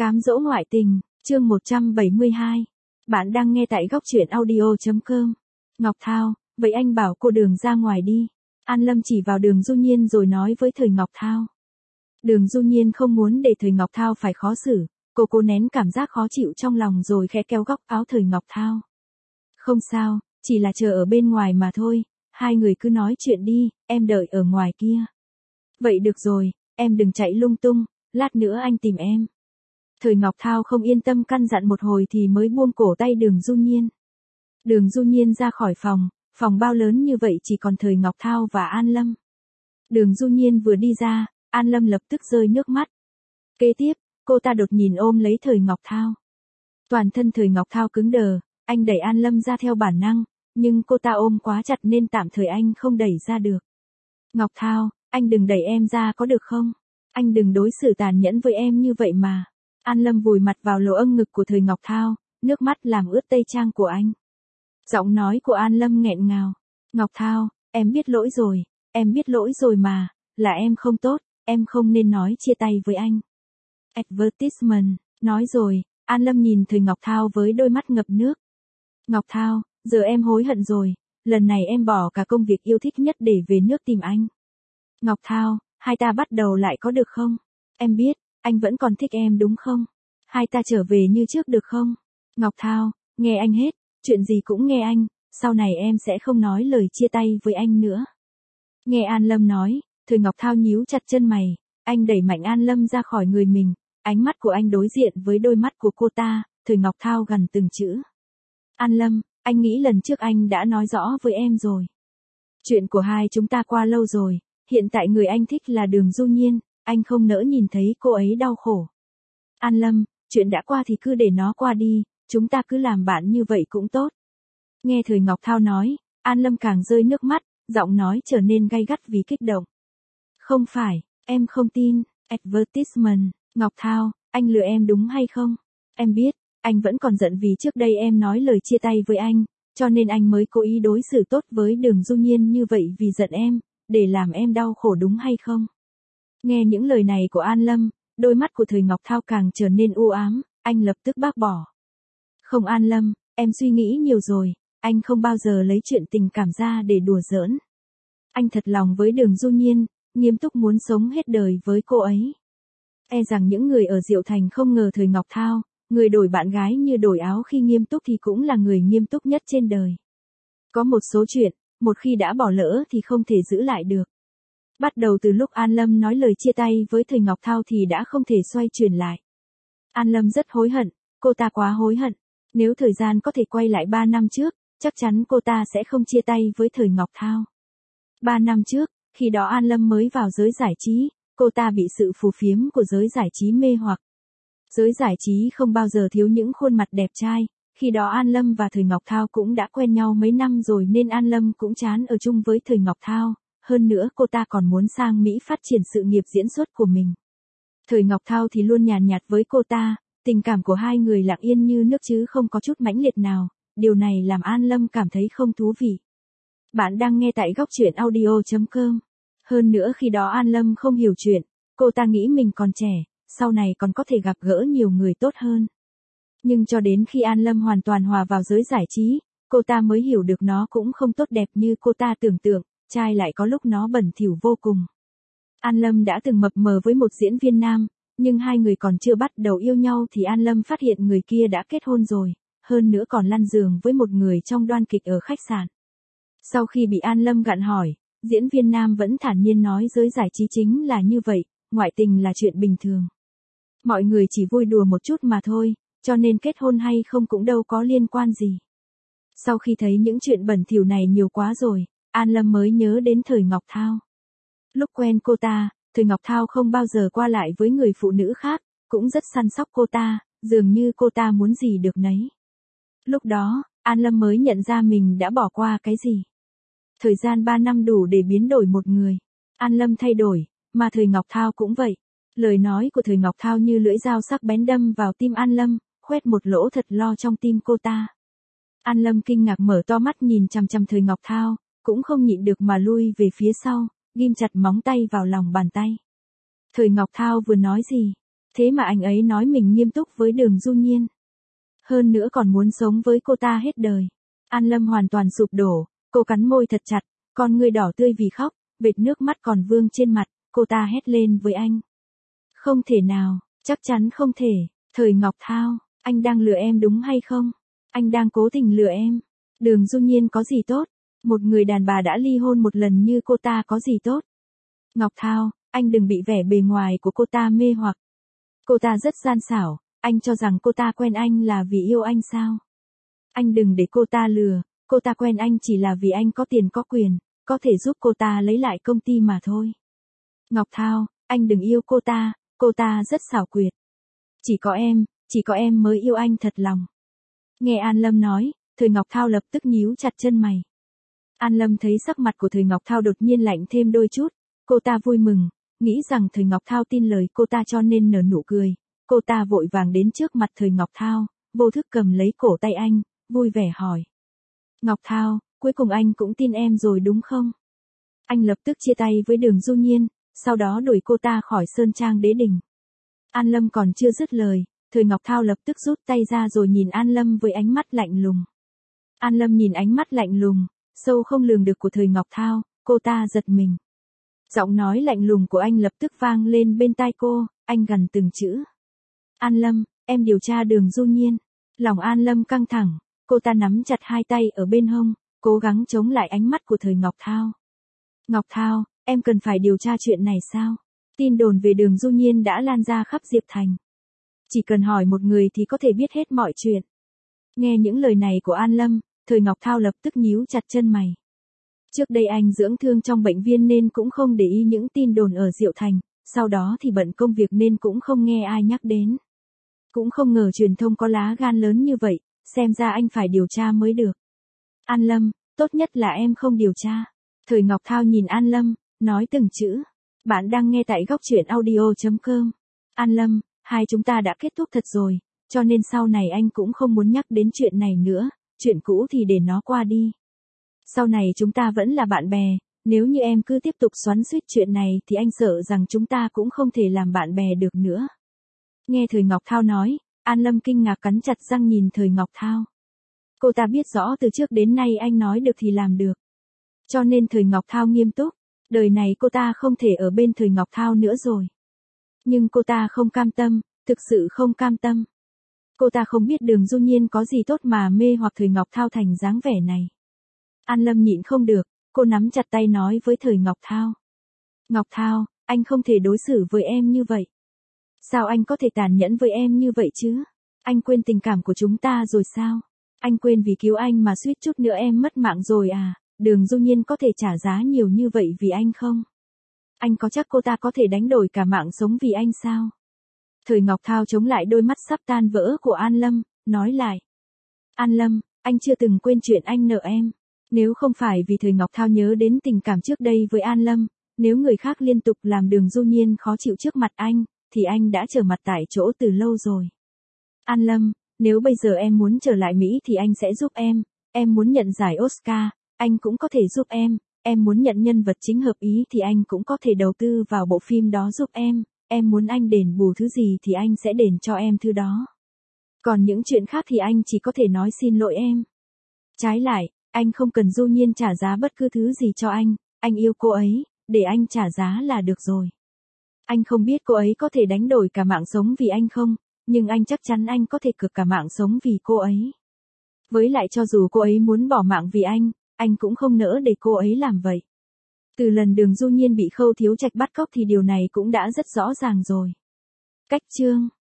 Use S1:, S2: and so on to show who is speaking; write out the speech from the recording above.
S1: Cám dỗ ngoại tình, chương 172. Bạn đang nghe tại góc truyện audio.com. Ngọc Thao, vậy anh bảo cô Đường ra ngoài đi. An Lâm chỉ vào Đường Du Nhiên rồi nói với Thời Ngọc Thao. Đường Du Nhiên không muốn để Thời Ngọc Thao phải khó xử, cô cố nén cảm giác khó chịu trong lòng rồi khẽ kéo góc áo Thời Ngọc Thao. Không sao, chỉ là chờ ở bên ngoài mà thôi, hai người cứ nói chuyện đi, em đợi ở ngoài kia. Vậy được rồi, em đừng chạy lung tung, lát nữa anh tìm em. Thời Ngọc Thao không yên tâm căn dặn một hồi thì mới buông cổ tay Đường Du Nhiên. Đường Du Nhiên ra khỏi phòng bao lớn như vậy chỉ còn Thời Ngọc Thao và An Lâm. Đường Du Nhiên vừa đi ra, An Lâm lập tức rơi nước mắt. Kế tiếp, cô ta đột nhìn ôm lấy Thời Ngọc Thao. Toàn thân Thời Ngọc Thao cứng đờ, anh đẩy An Lâm ra theo bản năng, nhưng cô ta ôm quá chặt nên tạm thời anh không đẩy ra được. Ngọc Thao, anh đừng đẩy em ra có được không? Anh đừng đối xử tàn nhẫn với em như vậy mà. An Lâm vùi mặt vào lỗ âng ngực của Thời Ngọc Thao, nước mắt làm ướt tây trang của anh. Giọng nói của An Lâm nghẹn ngào. Ngọc Thao, em biết lỗi rồi, em biết lỗi rồi mà, là em không tốt, em không nên nói chia tay với anh. Advertisement, nói rồi, An Lâm nhìn Thời Ngọc Thao với đôi mắt ngập nước. Ngọc Thao, giờ em hối hận rồi, lần này em bỏ cả công việc yêu thích nhất để về nước tìm anh. Ngọc Thao, hai ta bắt đầu lại có được không? Em biết, anh vẫn còn thích em đúng không? Hai ta trở về như trước được không? Ngọc Thao, nghe anh hết, chuyện gì cũng nghe anh, sau này em sẽ không nói lời chia tay với anh nữa. Nghe An Lâm nói, Thời Ngọc Thao nhíu chặt chân mày, anh đẩy mạnh An Lâm ra khỏi người mình, ánh mắt của anh đối diện với đôi mắt của cô ta, Thời Ngọc Thao gằn từng chữ. An Lâm, anh nghĩ lần trước anh đã nói rõ với em rồi. Chuyện của hai chúng ta qua lâu rồi, hiện tại người anh thích là Đường Du Nhiên, anh không nỡ nhìn thấy cô ấy đau khổ. An Lâm, chuyện đã qua thì cứ để nó qua đi, chúng ta cứ làm bạn như vậy cũng tốt. Nghe Thời Ngọc Thao nói, An Lâm càng rơi nước mắt, giọng nói trở nên gay gắt vì kích động. Không phải, em không tin, advertisement, Ngọc Thao, anh lừa em đúng hay không? Em biết, anh vẫn còn giận vì trước đây em nói lời chia tay với anh, cho nên anh mới cố ý đối xử tốt với Đường Du Nhiên như vậy vì giận em, để làm em đau khổ đúng hay không? Nghe những lời này của An Lâm, đôi mắt của Thời Ngọc Thao càng trở nên u ám, anh lập tức bác bỏ. Không An Lâm, em suy nghĩ nhiều rồi, anh không bao giờ lấy chuyện tình cảm ra để đùa giỡn. Anh thật lòng với Đường Du Nhiên, nghiêm túc muốn sống hết đời với cô ấy. E rằng những người ở Diệu Thành không ngờ Thời Ngọc Thao, người đổi bạn gái như đổi áo khi nghiêm túc thì cũng là người nghiêm túc nhất trên đời. Có một số chuyện, một khi đã bỏ lỡ thì không thể giữ lại được. Bắt đầu từ lúc An Lâm nói lời chia tay với Thời Ngọc Thao thì đã không thể xoay chuyển lại. An Lâm rất hối hận, cô ta quá hối hận. Nếu thời gian có thể quay lại 3 năm trước, chắc chắn cô ta sẽ không chia tay với Thời Ngọc Thao. 3 năm trước, khi đó An Lâm mới vào giới giải trí, cô ta bị sự phù phiếm của giới giải trí mê hoặc. Giới giải trí không bao giờ thiếu những khuôn mặt đẹp trai, khi đó An Lâm và Thời Ngọc Thao cũng đã quen nhau mấy năm rồi nên An Lâm cũng chán ở chung với Thời Ngọc Thao, hơn nữa cô ta còn muốn sang Mỹ phát triển sự nghiệp diễn xuất của mình. Thời Ngọc Thao thì luôn nhàn nhạt với cô ta, tình cảm của hai người lặng yên như nước chứ không có chút mãnh liệt nào, điều này làm An Lâm cảm thấy không thú vị. Bạn đang nghe tại góc truyện audio.com. Hơn nữa khi đó An Lâm không hiểu chuyện, cô ta nghĩ mình còn trẻ, sau này còn có thể gặp gỡ nhiều người tốt hơn. Nhưng cho đến khi An Lâm hoàn toàn hòa vào giới giải trí, cô ta mới hiểu được nó cũng không tốt đẹp như cô ta tưởng tượng, trai lại có lúc nó bẩn thỉu vô cùng. An Lâm đã từng mập mờ với một diễn viên nam, nhưng hai người còn chưa bắt đầu yêu nhau thì An Lâm phát hiện người kia đã kết hôn rồi, hơn nữa còn lăn giường với một người trong đoan kịch ở khách sạn. Sau khi bị An Lâm gặn hỏi, diễn viên nam vẫn thản nhiên nói giới giải trí chính là như vậy, ngoại tình là chuyện bình thường. Mọi người chỉ vui đùa một chút mà thôi, cho nên kết hôn hay không cũng đâu có liên quan gì. Sau khi thấy những chuyện bẩn thỉu này nhiều quá rồi, An Lâm mới nhớ đến Thời Ngọc Thao. Lúc quen cô ta, Thời Ngọc Thao không bao giờ qua lại với người phụ nữ khác, cũng rất săn sóc cô ta, dường như cô ta muốn gì được nấy. Lúc đó, An Lâm mới nhận ra mình đã bỏ qua cái gì. Thời gian 3 năm đủ để biến đổi một người. An Lâm thay đổi, mà Thời Ngọc Thao cũng vậy. Lời nói của Thời Ngọc Thao như lưỡi dao sắc bén đâm vào tim An Lâm, khoét một lỗ thật lo trong tim cô ta. An Lâm kinh ngạc mở to mắt nhìn chằm chằm Thời Ngọc Thao, cũng không nhịn được mà lui về phía sau, ghim chặt móng tay vào lòng bàn tay. Thời Ngọc Thao vừa nói gì? Thế mà anh ấy nói mình nghiêm túc với Đường Du Nhiên. Hơn nữa còn muốn sống với cô ta hết đời. An Lâm hoàn toàn sụp đổ, cô cắn môi thật chặt, con ngươi đỏ tươi vì khóc, vệt nước mắt còn vương trên mặt, cô ta hét lên với anh. Không thể nào, chắc chắn không thể, Thời Ngọc Thao, anh đang lừa em đúng hay không? Anh đang cố tình lừa em. Đường Du Nhiên có gì tốt? Một người đàn bà đã ly hôn một lần như cô ta có gì tốt? Ngọc Thao, anh đừng bị vẻ bề ngoài của cô ta mê hoặc. Cô ta rất gian xảo, anh cho rằng cô ta quen anh là vì yêu anh sao? Anh đừng để cô ta lừa, cô ta quen anh chỉ là vì anh có tiền có quyền, có thể giúp cô ta lấy lại công ty mà thôi. Ngọc Thao, anh đừng yêu cô ta rất xảo quyệt. Chỉ có em mới yêu anh thật lòng. Nghe An Lâm nói, Thời Ngọc Thao lập tức nhíu chặt chân mày. An Lâm thấy sắc mặt của Thời Ngọc Thao đột nhiên lạnh thêm đôi chút, cô ta vui mừng, nghĩ rằng Thời Ngọc Thao tin lời cô ta cho nên nở nụ cười. Cô ta vội vàng đến trước mặt Thời Ngọc Thao, vô thức cầm lấy cổ tay anh, vui vẻ hỏi. Ngọc Thao, cuối cùng anh cũng tin em rồi đúng không? Anh lập tức chia tay với Đường Du Nhiên, sau đó đuổi cô ta khỏi Sơn Trang Đế Đình. An Lâm còn chưa dứt lời, Thời Ngọc Thao lập tức rút tay ra rồi nhìn An Lâm với ánh mắt lạnh lùng. An Lâm nhìn ánh mắt lạnh lùng, sâu không lường được của Thời Ngọc Thao, cô ta giật mình. Giọng nói lạnh lùng của anh lập tức vang lên bên tai cô, anh gằn từng chữ. An Lâm, em điều tra Đường Du Nhiên. Lòng An Lâm căng thẳng, cô ta nắm chặt hai tay ở bên hông, cố gắng chống lại ánh mắt của Thời Ngọc Thao. Ngọc Thao, em cần phải điều tra chuyện này sao? Tin đồn về Đường Du Nhiên đã lan ra khắp Diệp Thành. Chỉ cần hỏi một người thì có thể biết hết mọi chuyện. Nghe những lời này của An Lâm, Thời Ngọc Thao lập tức nhíu chặt chân mày. Trước đây anh dưỡng thương trong bệnh viện nên cũng không để ý những tin đồn ở Diệu Thành, sau đó thì bận công việc nên cũng không nghe ai nhắc đến. Cũng không ngờ truyền thông có lá gan lớn như vậy, xem ra anh phải điều tra mới được. An Lâm, tốt nhất là em không điều tra. Thời Ngọc Thao nhìn An Lâm, nói từng chữ. Bạn đang nghe tại góc truyện audio.com. An Lâm, hai chúng ta đã kết thúc thật rồi, cho nên sau này anh cũng không muốn nhắc đến chuyện này nữa, chuyện cũ thì để nó qua đi. Sau này chúng ta vẫn là bạn bè, nếu như em cứ tiếp tục xoắn xuýt chuyện này thì anh sợ rằng chúng ta cũng không thể làm bạn bè được nữa. Nghe Thời Ngọc Thao nói, An Lâm kinh ngạc cắn chặt răng nhìn Thời Ngọc Thao. Cô ta biết rõ từ trước đến nay anh nói được thì làm được. Cho nên Thời Ngọc Thao nghiêm túc, đời này cô ta không thể ở bên Thời Ngọc Thao nữa rồi. Nhưng cô ta không cam tâm, thực sự không cam tâm. Cô ta không biết Đường Du Nhiên có gì tốt mà mê hoặc Thời Ngọc Thao thành dáng vẻ này. An Lâm nhịn không được, cô nắm chặt tay nói với Thời Ngọc Thao. Ngọc Thao, anh không thể đối xử với em như vậy. Sao anh có thể tàn nhẫn với em như vậy chứ? Anh quên tình cảm của chúng ta rồi sao? Anh quên vì cứu anh mà suýt chút nữa em mất mạng rồi à? Đường Du Nhiên có thể trả giá nhiều như vậy vì anh không? Anh có chắc cô ta có thể đánh đổi cả mạng sống vì anh sao? Thời Ngọc Thao chống lại đôi mắt sắp tan vỡ của An Lâm, nói lại. An Lâm, anh chưa từng quên chuyện anh nợ em. Nếu không phải vì Thời Ngọc Thao nhớ đến tình cảm trước đây với An Lâm, nếu người khác liên tục làm Đường Du Nhiên khó chịu trước mặt anh, thì anh đã trở mặt tại chỗ từ lâu rồi. An Lâm, nếu bây giờ em muốn trở lại Mỹ thì anh sẽ giúp em muốn nhận giải Oscar, anh cũng có thể giúp em muốn nhận nhân vật chính hợp ý thì anh cũng có thể đầu tư vào bộ phim đó giúp em muốn anh đền bù thứ gì thì anh sẽ đền cho em thứ đó. Còn những chuyện khác thì anh chỉ có thể nói xin lỗi em. Trái lại, anh không cần Du Nhiên trả giá bất cứ thứ gì cho anh yêu cô ấy, để anh trả giá là được rồi. Anh không biết cô ấy có thể đánh đổi cả mạng sống vì anh không, nhưng anh chắc chắn anh có thể cược cả mạng sống vì cô ấy. Với lại cho dù cô ấy muốn bỏ mạng vì anh cũng không nỡ để cô ấy làm vậy. Từ lần Đường Du Nhiên bị Khâu Thiếu Trạch bắt cóc thì điều này cũng đã rất rõ ràng rồi. Cách chương